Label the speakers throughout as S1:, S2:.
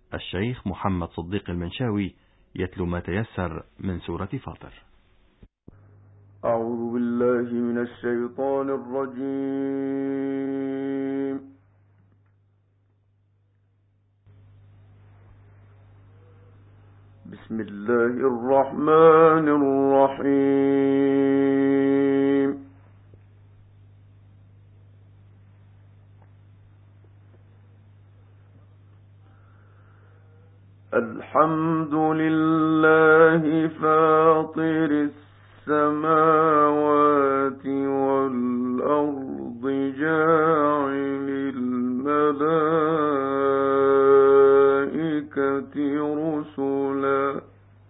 S1: الشيخ محمد صديق المنشاوي يتلو ما تيسر من سورة فاطر.
S2: أعوذ بالله من الشيطان الرجيم. بسم الله الرحمن الرحيم. الحمد لله فاطر السماوات والأرض جاعل الملائكة رسلا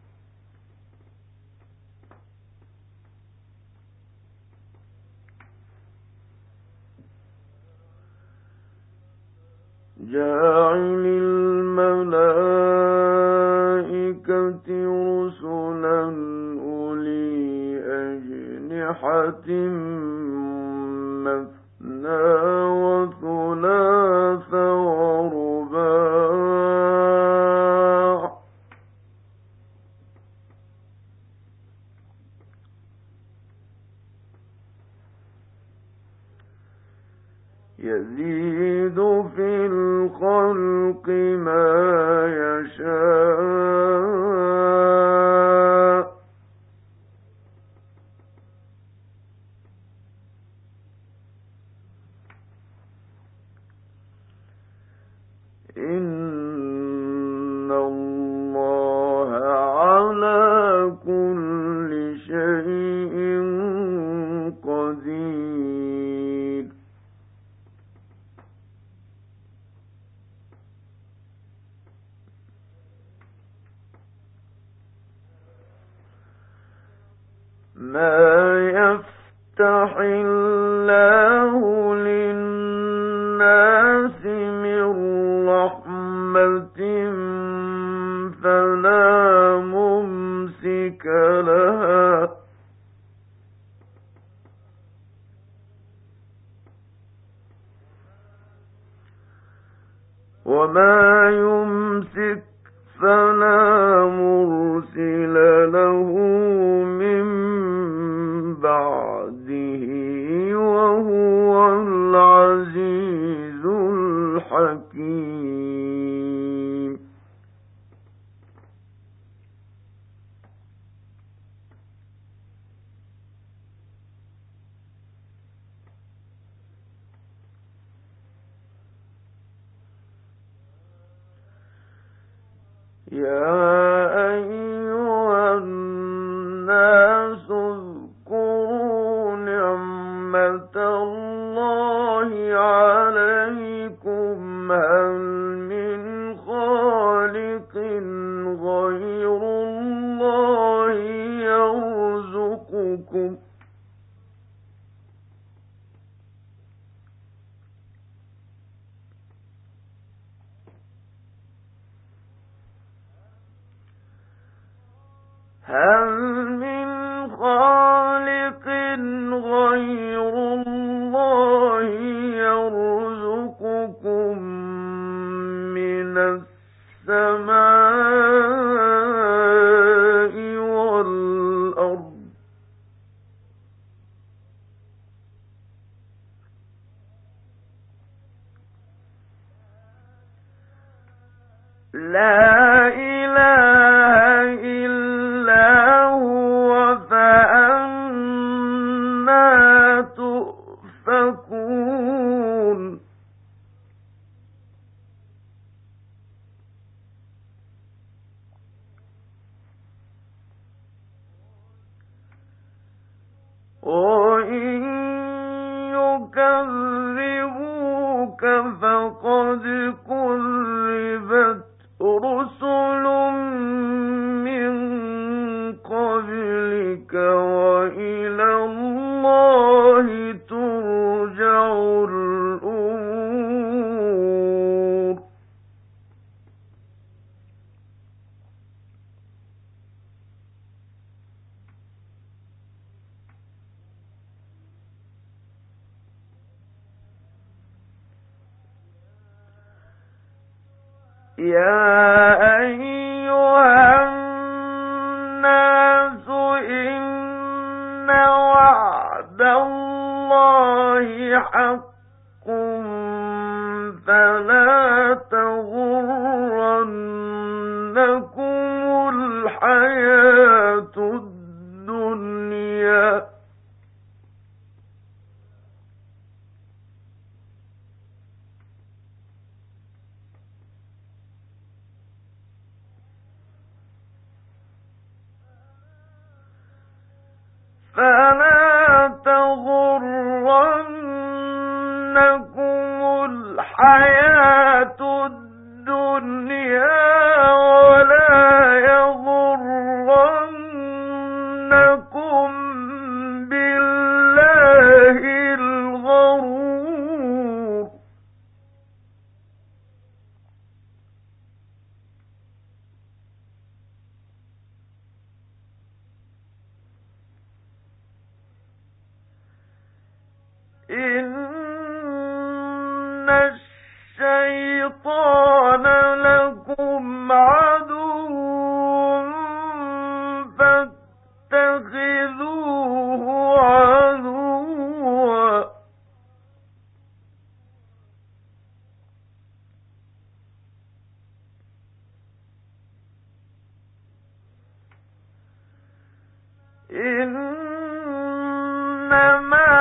S2: أولي أجنحة مثنى وثلاث ورباع يزيد في الخلق ما يشاء إن الله على كل شيء قدير. ما يفتح الله للناس من رحمة فلا ممسك لها وما يمسك فلا مرسل له من بعده وهو العزيز الحكيم. يا أيها الناس اذكروا نعمة الله عليكم هل من خالق غير الله يرزقكم من السماء والأرض لا إله إلا هو فأنى تؤفكون. وإن يكذبوك فقد كذبت رسل من قبلك وإلى الله ترجع الأمور. يا أيها الناس إن وعد الله حق فلا تغرنكم الحياة الدنيا ولا يغرنكم بالله الغرور إن الشيطان لكم عدو فاتخذوه عدوا إنما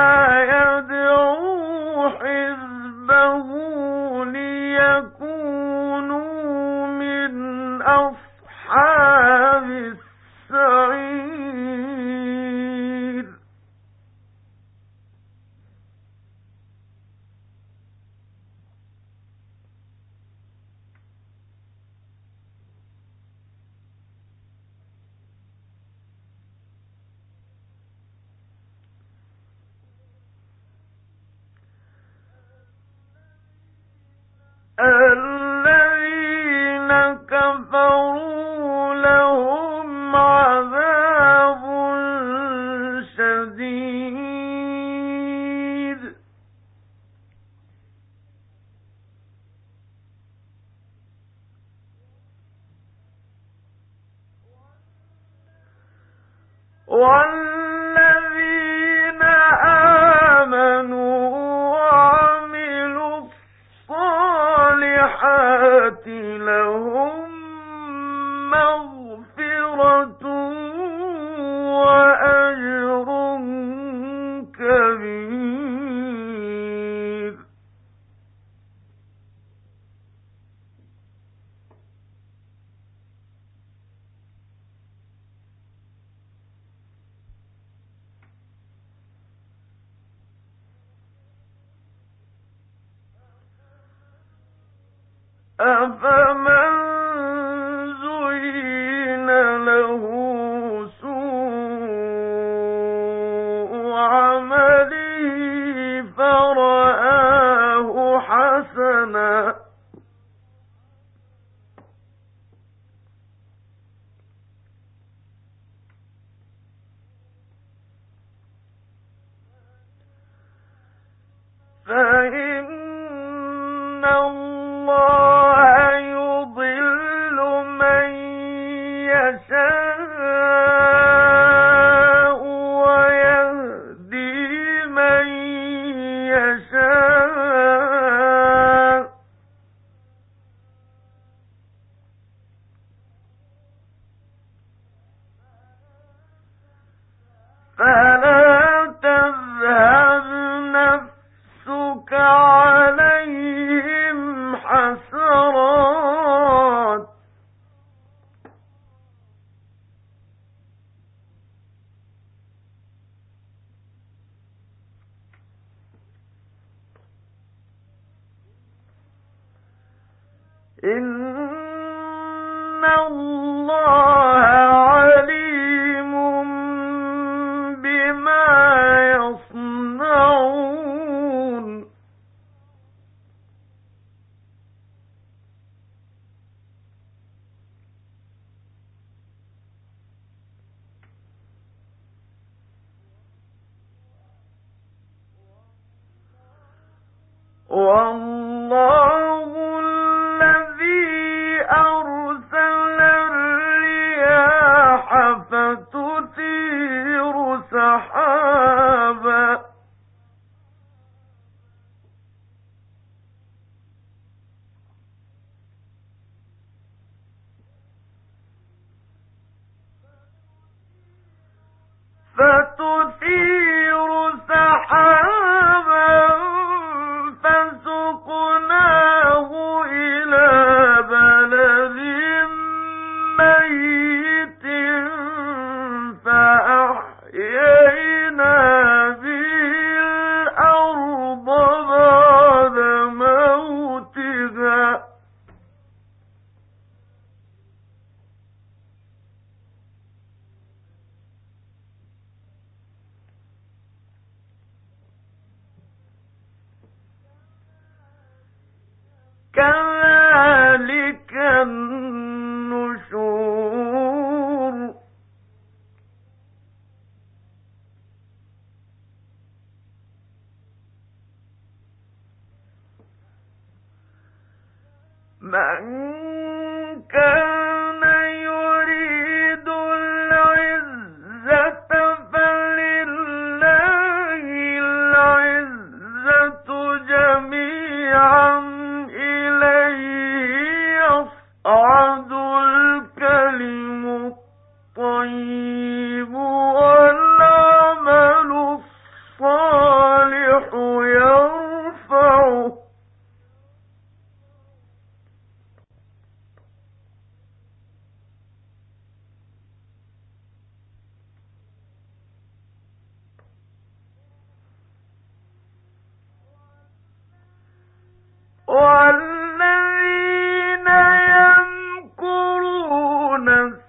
S2: يدعو حزبه ليكونوا من أصحاب السعير الذين كفروا لهم عذاب شديد والذين آمنوا وعملوا الصالحات لهم مغفرة وأجر كبير أفمن زين له سوء عمله فرآه حسنا فإن الله يضل من يشاء ويهدي من يشاء فلا تذهب نفسك عليهم حسرات إن الله عليم بما يصنعون والله الذي كذلك النشور من كان يريد العزة فلله العزة جميعا إليه يصعد الكلم الطيب والعمل الصالح يرفعه والذين يمكرون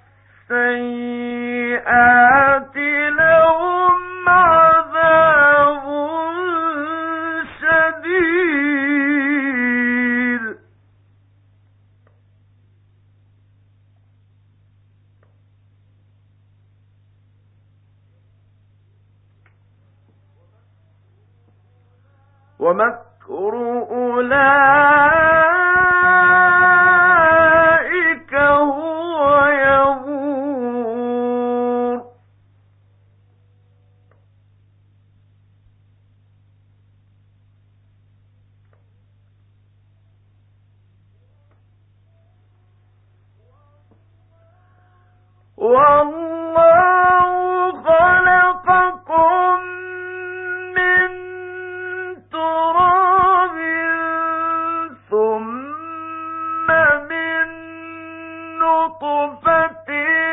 S2: السيئات لهم عذاب شديد ومكر أولئك هو يبور والله خلقكم من تراب ثم من نطفة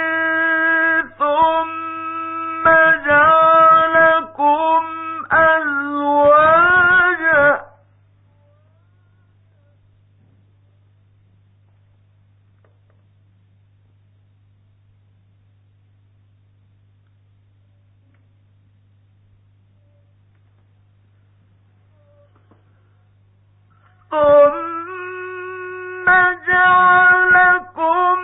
S2: ثم جعلكم أزواجا ثم جعلكم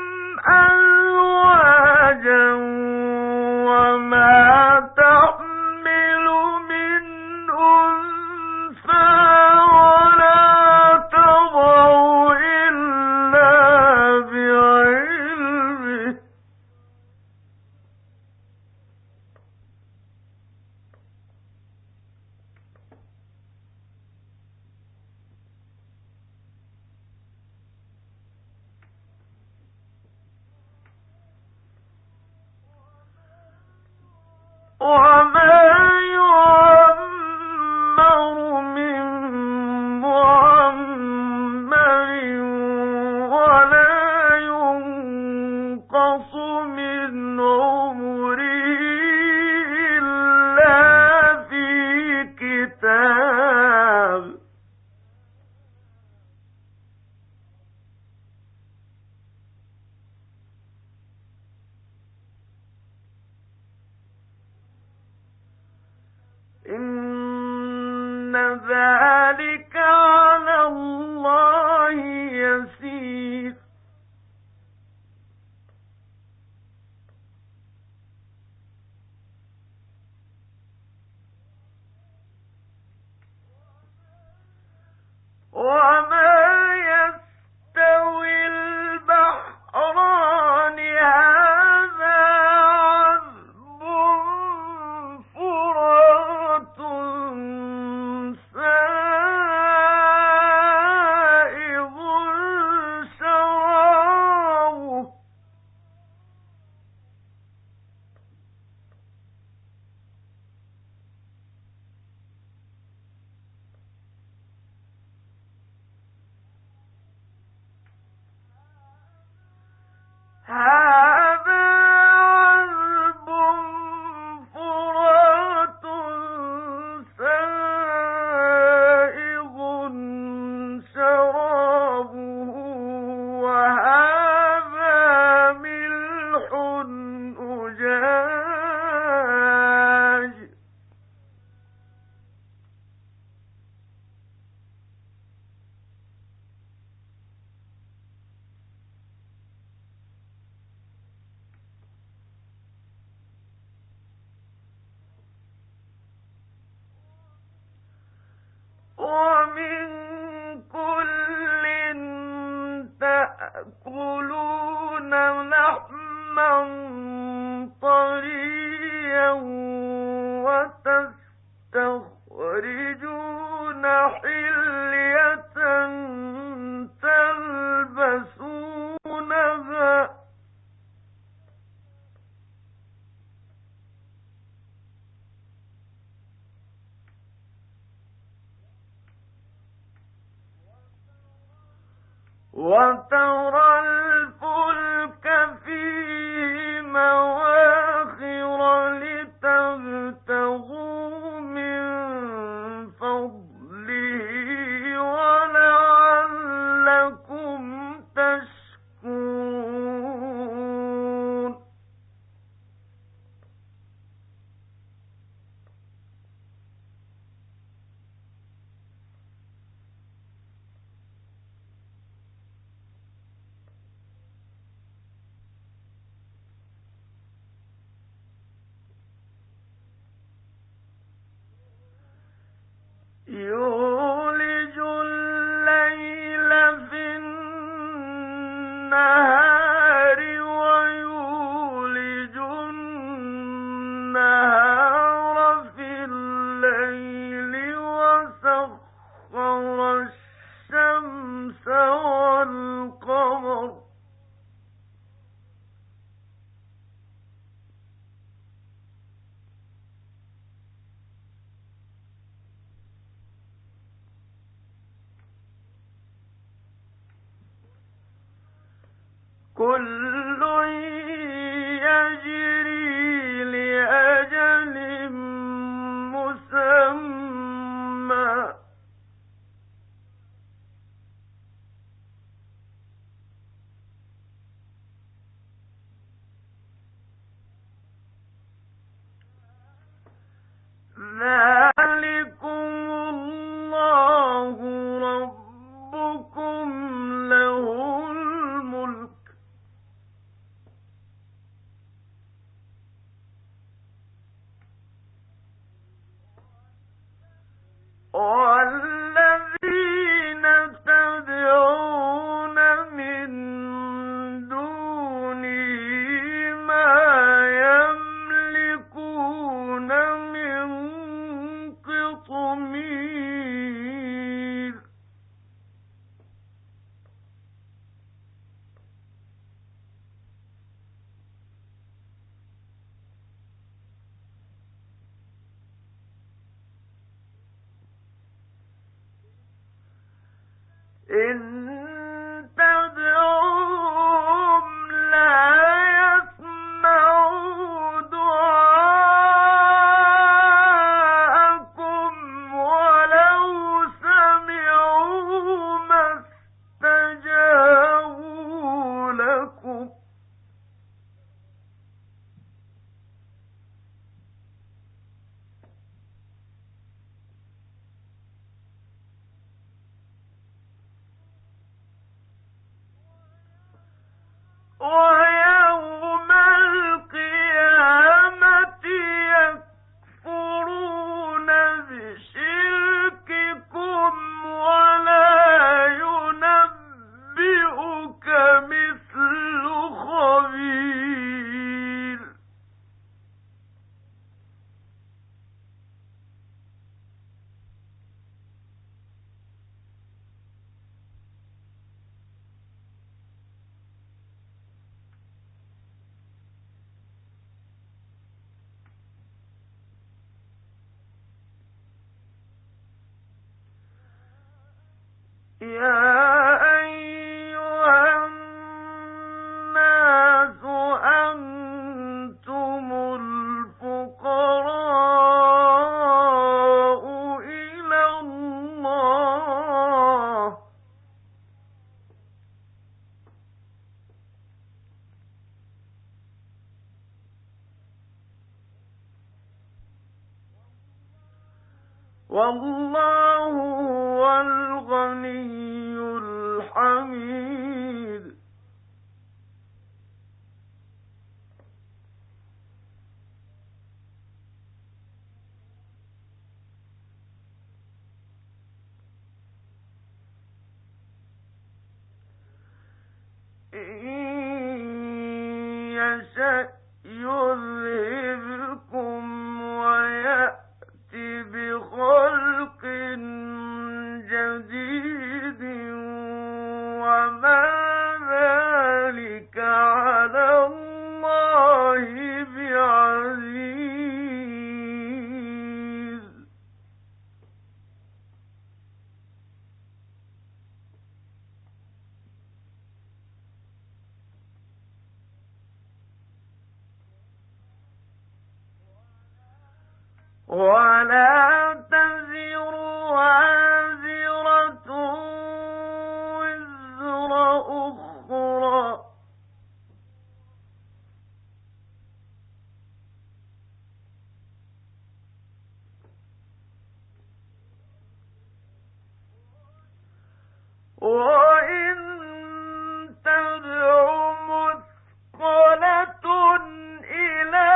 S2: أزواجا وما تحمل من أنثى ولا تضع إلا بعلمه وما يعمر من معمر ولا ينقص من عمره إلا في كتاب إن ذلك على الله يسير وما يستوي البحران هذا عذب فرات سائغ لحما طريا وتستخرجون حلية تلبسونها وترى الفلك فيه مواخر لتبتغوا من فضله ولعلكم تشكرون يولج الليل في النهار ويولج النهار في الليل وسخر الشمس والقمر كل يجري لأجل مسمى ذلكم الله ربكم له الملك والذين تدعون من دونه ما يملكون من قطمير إن تدعوهم لا يسمعوا دعاءكم ولو سمعوا ما استجابوا لكم ويوم القيامة يكفرون بشرككم ولا ينبئك مثل خبير يا أيها الناس أنتم الفقراء إلى الله والله هو الغني الحميد إن يشأ يذهبكم ويأت بخلق جديد وما ذلك على الله بعزيز. ولا تزر وازرة وزر أخرى وإن تدع مثقلة إلى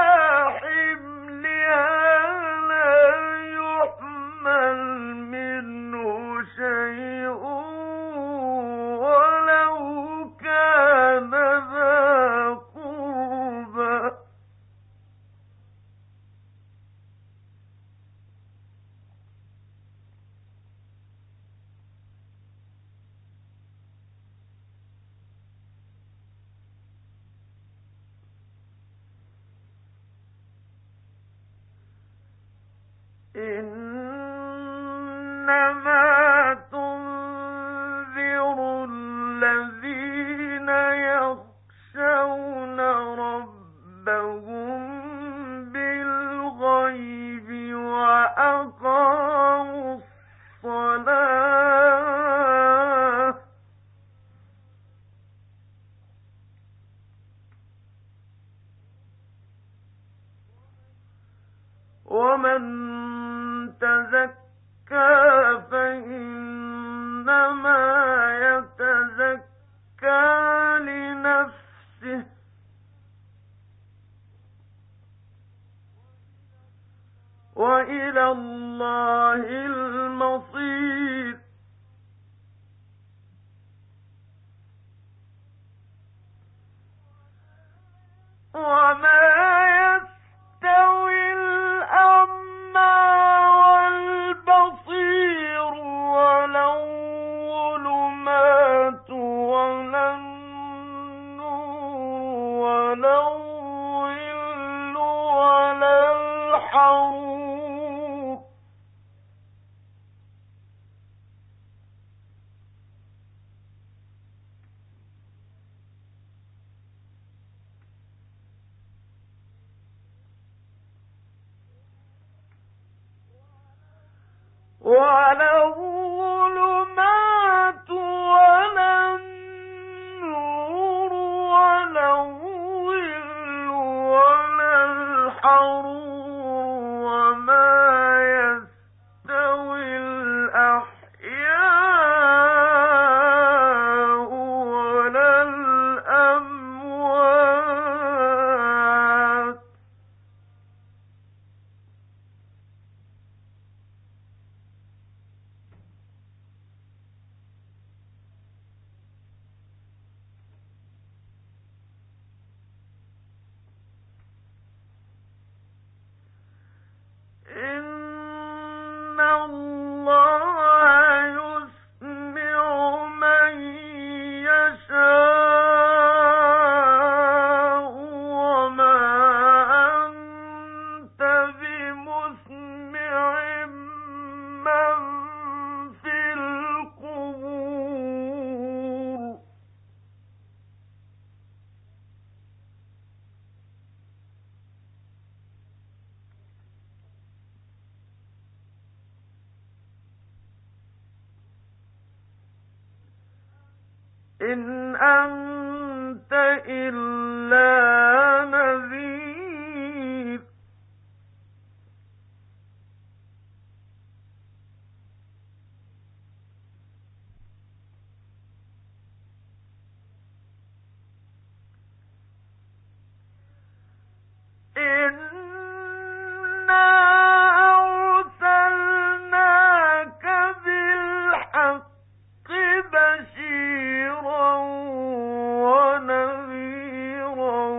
S2: حملها لا يحمل منه شيء ولو كان ذا قربى إنما تنذر الذين يخشون ربهم بالغيب وأقاموا الصلاة ومن تزكى فإنما يتزكى لنفسه وإلى الله المصير. وما يستوي الأعمى والبصير ولا الظلمات ولا النور ولا الظل ولا الحرور ولا الظلمات ولا النور ولا الظل ولا الحرور وما يستوي الأحياء ولا الأموات إن الله يسمع من يشاء وما أنت بمسمع من في القبور. إن أنت إلا نذير. إنا أرسلناك بالحق بشيرا ونذيرا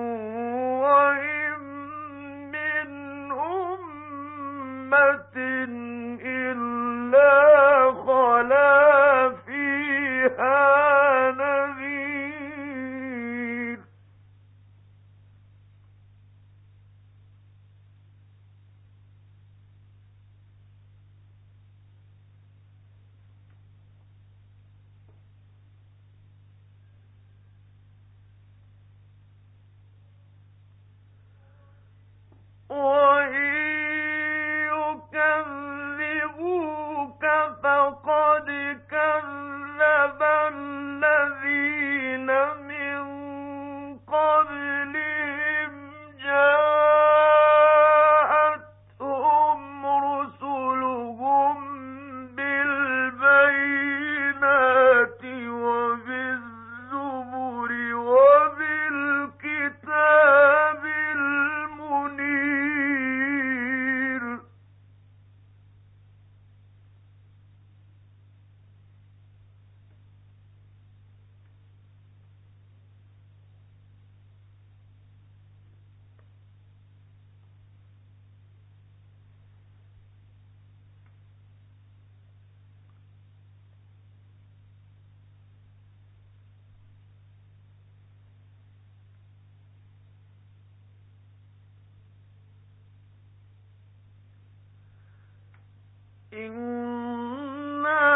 S2: إنا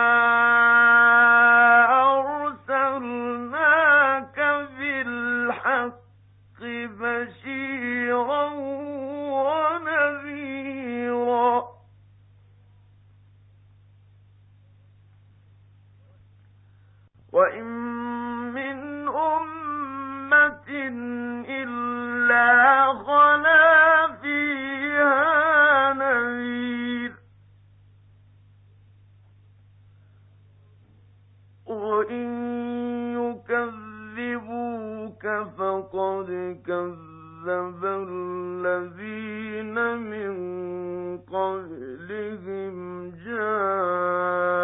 S2: أرسلناك بالحق بشيرا ونذيرا وإن من أمة إلا خلا فيها نذير وإن يكذبوك فقد كذب الذين من قبلهم جاءوا